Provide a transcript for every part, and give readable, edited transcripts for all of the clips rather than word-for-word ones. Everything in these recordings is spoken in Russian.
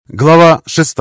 Глава 6.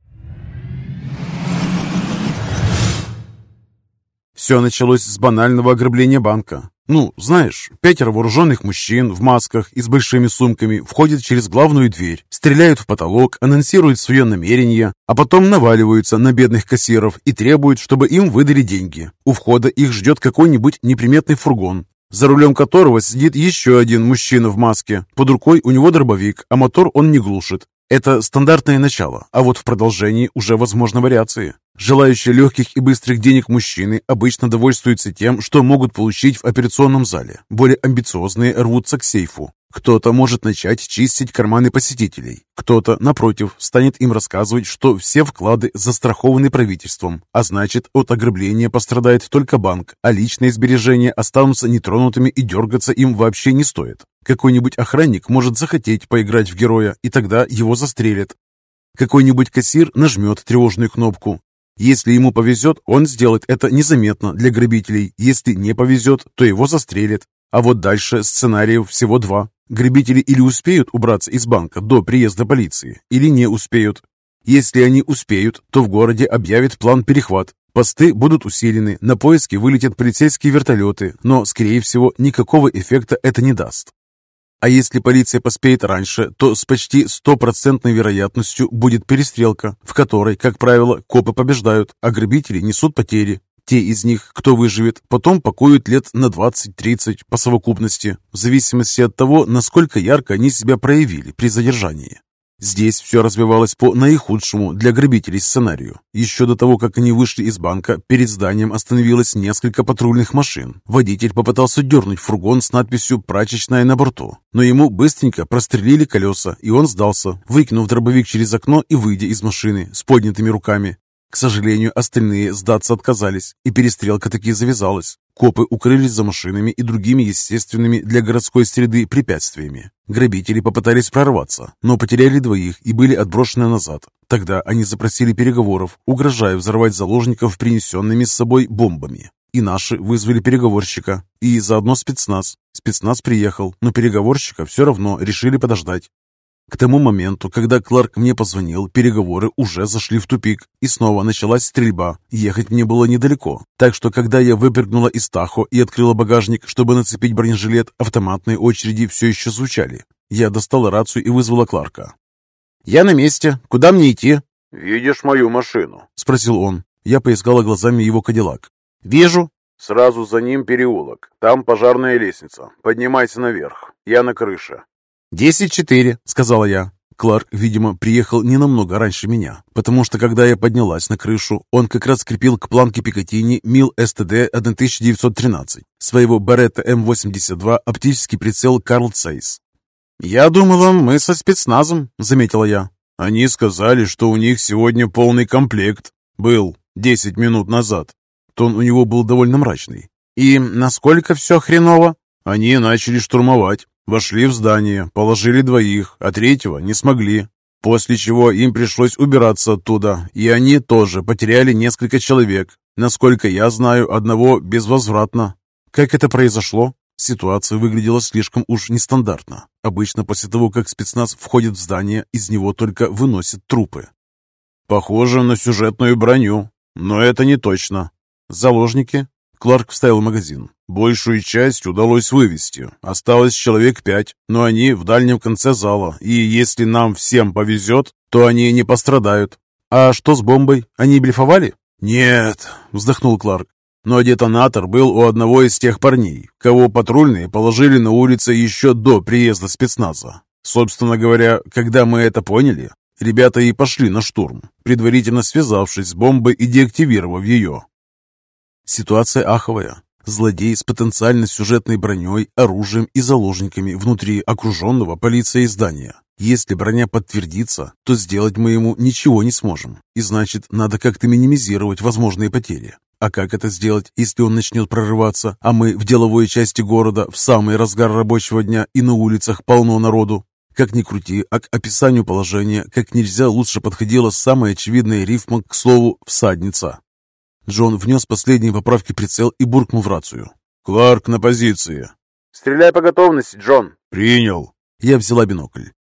Все началось с банального ограбления банка. Знаешь, 5 вооруженных мужчин в масках и с большими сумками входят через главную дверь, стреляют в потолок, анонсируют свое намерение, а потом наваливаются на бедных кассиров и требуют, чтобы им выдали деньги. У входа их ждет какой-нибудь неприметный фургон, за рулем которого сидит еще один мужчина в маске. Под рукой у него дробовик, а мотор он не глушит. Это стандартное начало, а вот в продолжении уже возможны вариации. Желающие легких и быстрых денег мужчины обычно довольствуются тем, что могут получить в операционном зале. Более амбициозные рвутся к сейфу. Кто-то может начать чистить карманы посетителей. Кто-то, напротив, станет им рассказывать, что все вклады застрахованы правительством, а значит, от ограбления пострадает только банк, а личные сбережения останутся нетронутыми и дергаться им вообще не стоит. Какой-нибудь охранник может захотеть поиграть в героя, и тогда его застрелят. Какой-нибудь кассир нажмет тревожную кнопку. Если ему повезет, он сделает это незаметно для грабителей. Если не повезет, то его застрелят. А вот дальше сценариев всего два. Грабители или успеют убраться из банка до приезда полиции, или не успеют. Если они успеют, то в городе объявят план перехват. Посты будут усилены, на поиски вылетят полицейские вертолеты, но, скорее всего, никакого эффекта это не даст. А если полиция поспеет раньше, то с почти 100% вероятностью будет перестрелка, в которой, как правило, копы побеждают, а грабители несут потери. Те из них, кто выживет, потом пакуют лет на 20-30 по совокупности, в зависимости от того, насколько ярко они себя проявили при задержании. Здесь все развивалось по наихудшему для грабителей сценарию. Еще до того, как они вышли из банка, перед зданием остановилось несколько патрульных машин. Водитель попытался дернуть фургон с надписью «Прачечная» на борту, но ему быстренько прострелили колеса, и он сдался, выкинув дробовик через окно и выйдя из машины с поднятыми руками. К сожалению, остальные сдаться отказались, и перестрелка таки завязалась. Копы укрылись за машинами и другими естественными для городской среды препятствиями. Грабители попытались прорваться, но потеряли двоих и были отброшены назад. Тогда они запросили переговоров, угрожая взорвать заложников принесенными с собой бомбами. И наши вызвали переговорщика, и заодно спецназ. Спецназ приехал, но переговорщика все равно решили подождать. К тому моменту, когда Кларк мне позвонил, переговоры уже зашли в тупик, и снова началась стрельба. Ехать мне было недалеко, так что когда я выпрыгнула из Тахо и открыла багажник, чтобы нацепить бронежилет, автоматные очереди все еще звучали. Я достала рацию и вызвала Кларка. «Я на месте. Куда мне идти?» «Видишь мою машину?» – спросил он. Я поискала глазами его кадиллак. «Вижу». «Сразу за ним переулок. Там пожарная лестница. Поднимайся наверх. Я на крыше». 10-4, сказала я. Кларк, видимо, приехал не намного раньше меня, потому что, когда я поднялась на крышу, он как раз крепил к планке Пикатини МИЛ СТД 1913, своего Беретта М82 оптический прицел Карл Zeiss. «Я думала, мы со спецназом», — заметила я. «Они сказали, что у них сегодня полный комплект. Был 10 минут назад». Тон у него был довольно мрачный. «И насколько все хреново?» «Они начали штурмовать. Вошли в здание, положили двоих, а третьего не смогли. После чего им пришлось убираться оттуда, и они тоже потеряли несколько человек. Насколько я знаю, одного безвозвратно». Как это произошло? Ситуация выглядела слишком уж нестандартно. Обычно после того, как спецназ входит в здание, из него только выносят трупы. «Похоже на сюжетную броню, но это не точно». «Заложники?» Кларк вставил магазин. «Большую часть удалось вывести. Осталось человек 5, но они в дальнем конце зала, и если нам всем повезет, то они не пострадают». «А что с бомбой? Они блефовали?» «Нет», — вздохнул Кларк. «Но детонатор был у одного из тех парней, кого патрульные положили на улице еще до приезда спецназа. Собственно говоря, когда мы это поняли, ребята и пошли на штурм, предварительно связавшись с бомбой и деактивировав ее». Ситуация аховая. Злодей с потенциально сюжетной броней, оружием и заложниками внутри окруженного полицией здания. Если броня подтвердится, то сделать мы ему ничего не сможем. И значит, надо как-то минимизировать возможные потери. А как это сделать, если он начнет прорываться, а мы в деловой части города в самый разгар рабочего дня и на улицах полно народу? Как ни крути, а к описанию положения как нельзя лучше подходила самая очевидная рифма к слову «всадница». Джон внес последние поправки в прицел и буркнул в рацию. «Кларк на позиции». «Стреляй по готовности, Джон». «Принял». Я взяла бинокль.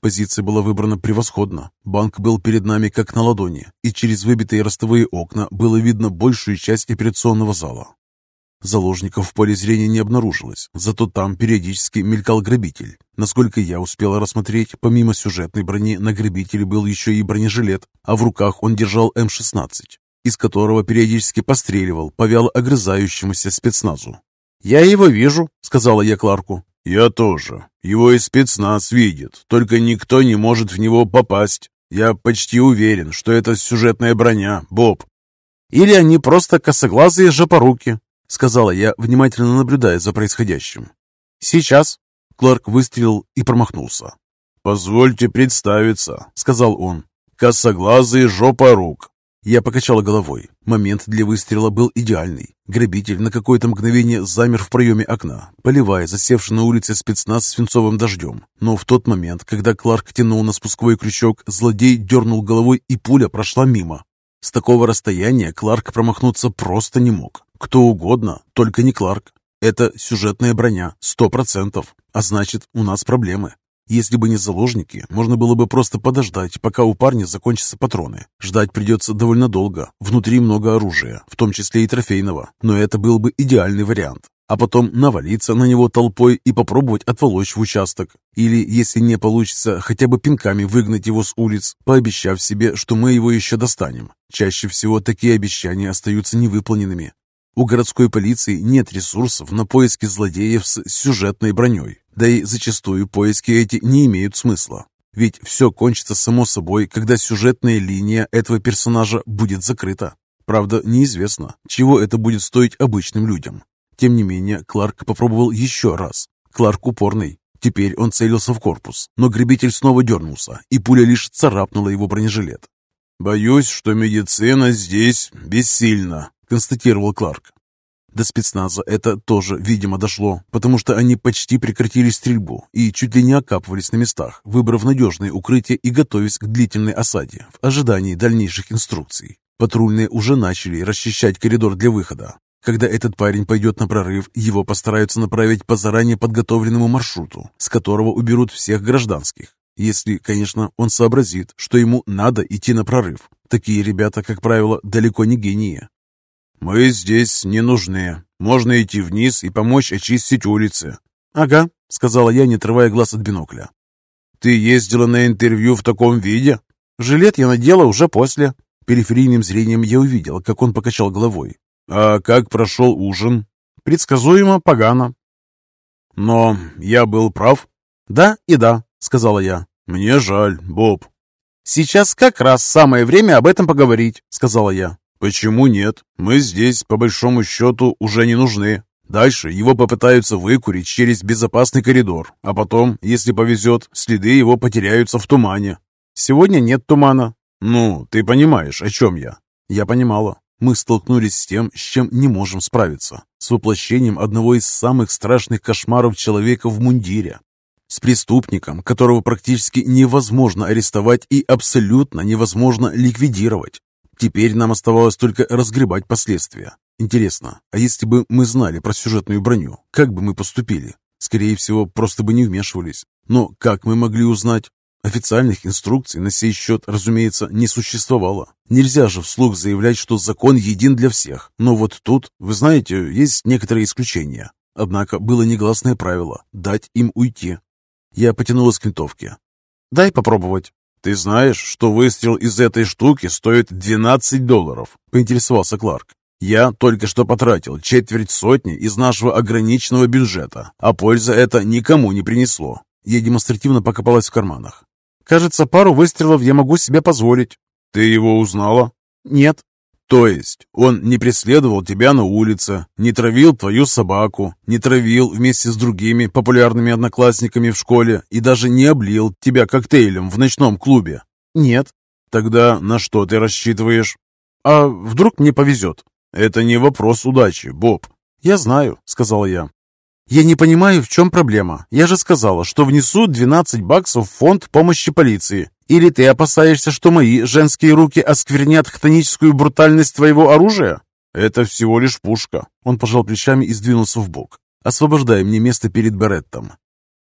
Позиция была выбрана превосходно. Банк был перед нами как на ладони, и через выбитые ростовые окна было видно большую часть операционного зала. Заложников в поле зрения не обнаружилось, зато там периодически мелькал грабитель. Насколько я успела рассмотреть, помимо сюжетной брони на грабителе был еще и бронежилет, а в руках он держал М-16, из которого периодически постреливал по вяло огрызающемуся спецназу. «Я его вижу», — сказала я Кларку. «Я тоже. Его и спецназ видит, только никто не может в него попасть. Я почти уверен, что это сюжетная броня, Боб». «Или они просто косоглазые жопоруки», — сказала я, внимательно наблюдая за происходящим. «Сейчас». Кларк выстрелил и промахнулся. «Позвольте представиться», — сказал он. «Косоглазый жопорук». Я покачала головой. Момент для выстрела был идеальный. Грабитель на какое-то мгновение замер в проеме окна, поливая засевший на улице спецназ свинцовым дождем. Но в тот момент, когда Кларк тянул на спусковой крючок, злодей дернул головой, и пуля прошла мимо. С такого расстояния Кларк промахнуться просто не мог. Кто угодно, только не Кларк. Это сюжетная броня, 100%. А значит, у нас проблемы. Если бы не заложники, можно было бы просто подождать, пока у парня закончатся патроны. Ждать придется довольно долго. Внутри много оружия, в том числе и трофейного. Но это был бы идеальный вариант. А потом навалиться на него толпой и попробовать отволочь в участок. Или, если не получится, хотя бы пинками выгнать его с улиц, пообещав себе, что мы его еще достанем. Чаще всего такие обещания остаются невыполненными. У городской полиции нет ресурсов на поиски злодеев с сюжетной броней. Да и зачастую поиски эти не имеют смысла. Ведь все кончится само собой, когда сюжетная линия этого персонажа будет закрыта. Правда, неизвестно, чего это будет стоить обычным людям. Тем не менее, Кларк попробовал еще раз. Кларк упорный. Теперь он целился в корпус, но грабитель снова дернулся, и пуля лишь царапнула его бронежилет. «Боюсь, что медицина здесь бессильна», — констатировал Кларк. До спецназа это тоже, видимо, дошло, потому что они почти прекратили стрельбу и чуть ли не окапывались на местах, выбрав надежное укрытие и готовясь к длительной осаде в ожидании дальнейших инструкций. Патрульные уже начали расчищать коридор для выхода. Когда этот парень пойдет на прорыв, его постараются направить по заранее подготовленному маршруту, с которого уберут всех гражданских. Если, конечно, он сообразит, что ему надо идти на прорыв. Такие ребята, как правило, далеко не гении. «Мы здесь не нужны. Можно идти вниз и помочь очистить улицы». «Ага», — сказала я, не отрывая глаз от бинокля. «Ты ездила на интервью в таком виде?» «Жилет я надела уже после». Периферийным зрением я увидел, как он покачал головой. «А как прошел ужин?» «Предсказуемо погано». «Но я был прав?» «Да и да», — сказала я. «Мне жаль, Боб». «Сейчас как раз самое время об этом поговорить», — сказала я. «Почему нет? Мы здесь, по большому счету, уже не нужны. Дальше его попытаются выкурить через безопасный коридор, а потом, если повезет, следы его потеряются в тумане». «Сегодня нет тумана». «Ну, ты понимаешь, о чем я?» Я понимала. Мы столкнулись с тем, с чем не можем справиться. С воплощением одного из самых страшных кошмаров человека в мундире. С преступником, которого практически невозможно арестовать и абсолютно невозможно ликвидировать. Теперь нам оставалось только разгребать последствия. Интересно, а если бы мы знали про сюжетную броню, как бы мы поступили? Скорее всего, просто бы не вмешивались. Но как мы могли узнать? Официальных инструкций на сей счет, разумеется, не существовало. Нельзя же вслух заявлять, что закон един для всех. Но вот тут, вы знаете, есть некоторые исключения. Однако было негласное правило – дать им уйти. Я потянулась к винтовке. «Дай попробовать». «Ты знаешь, что выстрел из этой штуки стоит $12?» – поинтересовался Кларк. «Я только что потратил 250 из нашего ограниченного бюджета, а польза это никому не принесло». Я демонстративно покопалась в карманах. «Кажется, пару выстрелов я могу себе позволить». «Ты его узнала?» «Нет». «То есть он не преследовал тебя на улице, не травил твою собаку, не травил вместе с другими популярными одноклассниками в школе и даже не облил тебя коктейлем в ночном клубе?» «Нет». «Тогда на что ты рассчитываешь?» «А вдруг мне повезет?» «Это не вопрос удачи, Боб». «Я знаю», — сказала я. «Я не понимаю, в чем проблема. Я же сказала, что внесу $12 в фонд помощи полиции. Или ты опасаешься, что мои женские руки осквернят хтоническую брутальность твоего оружия?» «Это всего лишь пушка». Он пожал плечами и сдвинулся вбок, освобождая мне место перед Береттом.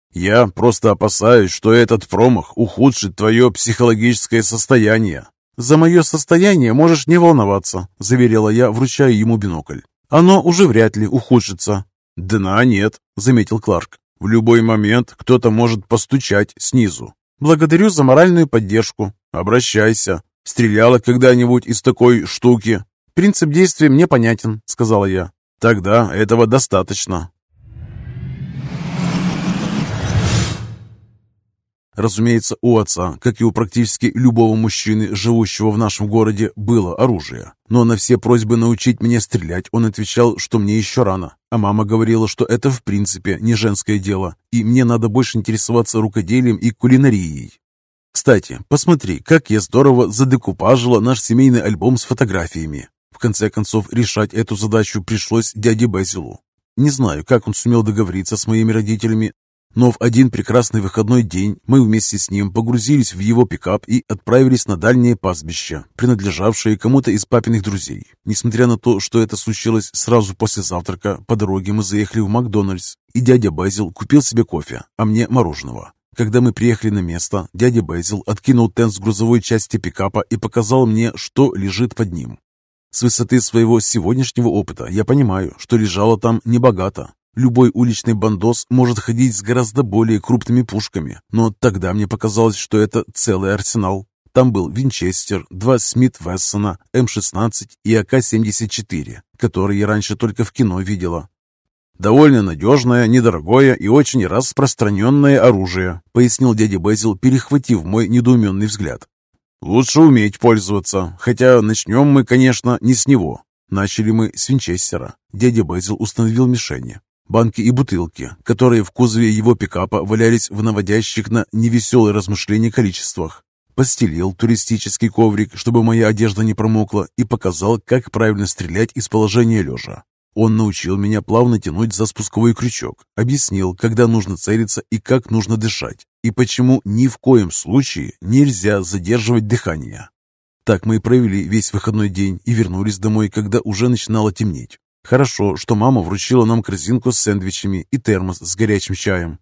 Я просто опасаюсь, что этот промах ухудшит твое психологическое состояние». «За мое состояние можешь не волноваться», — заверила я, вручая ему бинокль. «Оно уже вряд ли ухудшится». «Дна нет», — заметил Кларк. «В любой момент кто-то может постучать снизу». «Благодарю за моральную поддержку». «Обращайся. Стреляла когда-нибудь из такой штуки?» «Принцип действия мне понятен», — сказала я. «Тогда этого достаточно». Разумеется, у отца, как и у практически любого мужчины, живущего в нашем городе, было оружие. Но на все просьбы научить меня стрелять он отвечал, что мне еще рано. А мама говорила, что это в принципе не женское дело, и мне надо больше интересоваться рукоделием и кулинарией. Кстати, посмотри, как я здорово задекупажила наш семейный альбом с фотографиями. В конце концов, решать эту задачу пришлось дяде Безилу. Не знаю, как он сумел договориться с моими родителями, но в один прекрасный выходной день мы вместе с ним погрузились в его пикап и отправились на дальнее пастбище, принадлежавшее кому-то из папиных друзей. Несмотря на то, что это случилось сразу после завтрака, по дороге мы заехали в Макдональдс, и дядя Безил купил себе кофе, а мне мороженого. Когда мы приехали на место, дядя Безил откинул тент с грузовой части пикапа и показал мне, что лежит под ним. С высоты своего сегодняшнего опыта я понимаю, что лежало там небогато. Любой уличный бандос может ходить с гораздо более крупными пушками, но тогда мне показалось, что это целый арсенал. Там был Винчестер, 2 Смит-Вессона, М-16 и АК-74, которые я раньше только в кино видела. «Довольно надежное, недорогое и очень распространенное оружие», пояснил дядя Безил, перехватив мой недоуменный взгляд. «Лучше уметь пользоваться, хотя начнем мы, конечно, не с него». Начали мы с Винчестера. Дядя Безил установил мишени. Банки и бутылки, которые в кузове его пикапа валялись в наводящих на невеселые размышления количествах. Постелил туристический коврик, чтобы моя одежда не промокла, и показал, как правильно стрелять из положения лежа. Он научил меня плавно тянуть за спусковой крючок, объяснил, когда нужно целиться и как нужно дышать, и почему ни в коем случае нельзя задерживать дыхание. Так мы и провели весь выходной день и вернулись домой, когда уже начинало темнеть. Хорошо, что мама вручила нам корзинку с сэндвичами и термос с горячим чаем.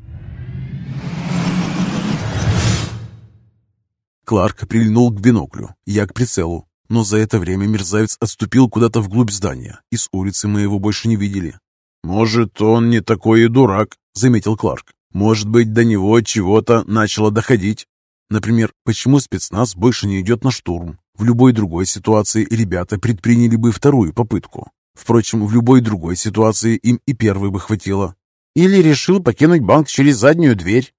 Кларк прильнул к биноклю, я к прицелу. Но за это время мерзавец отступил куда-то вглубь здания, и с улицы мы его больше не видели. «Может, он не такой и дурак», — заметил Кларк. «Может быть, до него чего-то начало доходить. Например, почему спецназ больше не идет на штурм? В любой другой ситуации ребята предприняли бы вторую попытку. Впрочем, в любой другой ситуации им и первой бы хватило. Или решил покинуть банк через заднюю дверь».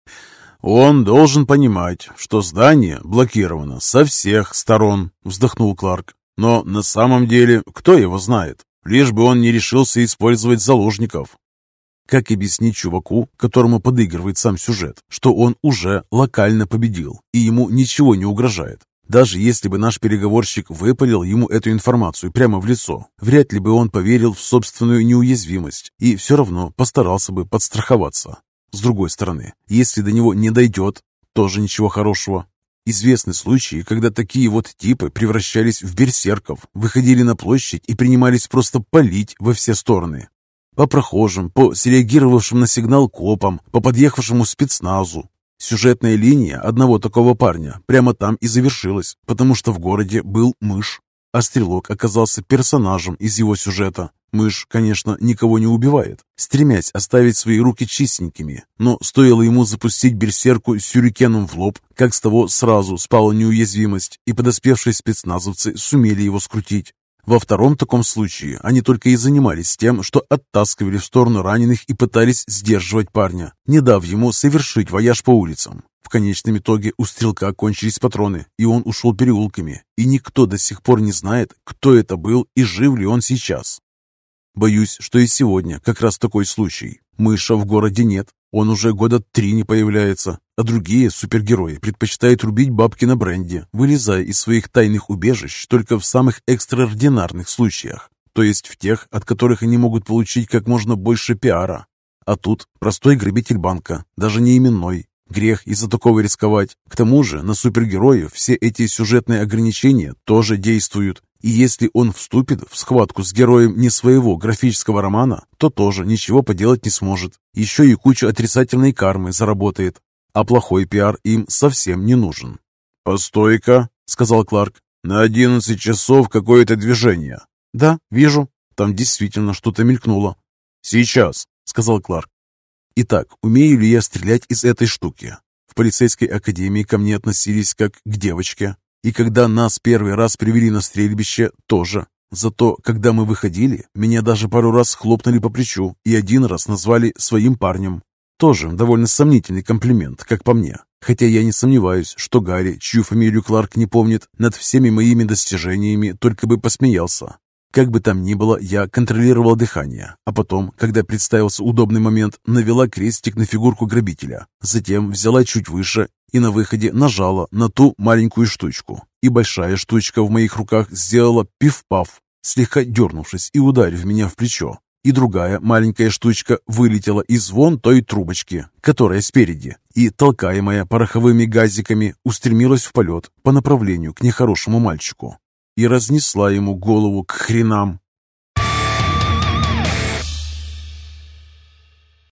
«Он должен понимать, что здание блокировано со всех сторон», — вздохнул Кларк. «Но на самом деле, кто его знает? Лишь бы он не решился использовать заложников». Как объяснить чуваку, которому подыгрывает сам сюжет, что он уже локально победил и ему ничего не угрожает? Даже если бы наш переговорщик выпалил ему эту информацию прямо в лицо, вряд ли бы он поверил в собственную неуязвимость и все равно постарался бы подстраховаться. С другой стороны, если до него не дойдет, тоже ничего хорошего. Известны случаи, когда такие вот типы превращались в берсерков, выходили на площадь и принимались просто палить во все стороны. По прохожим, по среагировавшим на сигнал копам, по подъехавшему спецназу. Сюжетная линия одного такого парня прямо там и завершилась, потому что в городе был мышь, а стрелок оказался персонажем из его сюжета. Мышь, конечно, никого не убивает, стремясь оставить свои руки чистенькими, но стоило ему запустить берсерку сюрикеном в лоб, как с того сразу спала неуязвимость, и подоспевшие спецназовцы сумели его скрутить. Во втором таком случае они только и занимались тем, что оттаскивали в сторону раненых и пытались сдерживать парня, не дав ему совершить вояж по улицам. В конечном итоге у стрелка кончились патроны, и он ушел переулками, и никто до сих пор не знает, кто это был и жив ли он сейчас. Боюсь, что и сегодня как раз такой случай. Мыша в городе нет, он уже года 3 не появляется, а другие супергерои предпочитают рубить бабки на бренде, вылезая из своих тайных убежищ только в самых экстраординарных случаях, то есть в тех, от которых они могут получить как можно больше пиара. А тут простой грабитель банка, даже не именной. Грех из-за такого рисковать. К тому же на супергероев все эти сюжетные ограничения тоже действуют, И если он вступит в схватку с героем не своего графического романа, то тоже ничего поделать не сможет. Еще и кучу отрицательной кармы заработает. А плохой пиар им совсем не нужен. «Постой-ка», — сказал Кларк. «На 11 часов какое-то движение». «Да, вижу. Там действительно что-то мелькнуло». «Сейчас», — сказал Кларк. «Итак, умею ли я стрелять из этой штуки?» В полицейской академии ко мне относились как к девочке. И когда нас первый раз привели на стрельбище, тоже. Зато, когда мы выходили, меня даже пару раз хлопнули по плечу и один раз назвали своим парнем. Тоже довольно сомнительный комплимент, как по мне. Хотя я не сомневаюсь, что Гарри, чью фамилию Кларк не помнит, над всеми моими достижениями только бы посмеялся. Как бы там ни было, я контролировала дыхание, а потом, когда представился удобный момент, навела крестик на фигурку грабителя, затем взяла чуть выше и на выходе нажала на ту маленькую штучку. И большая штучка в моих руках сделала пиф-паф, слегка дернувшись и ударив меня в плечо. И другая маленькая штучка вылетела из вон той трубочки, которая спереди, и, толкаемая пороховыми газиками, устремилась в полет по направлению к нехорошему мальчику. И разнесла ему голову к хренам.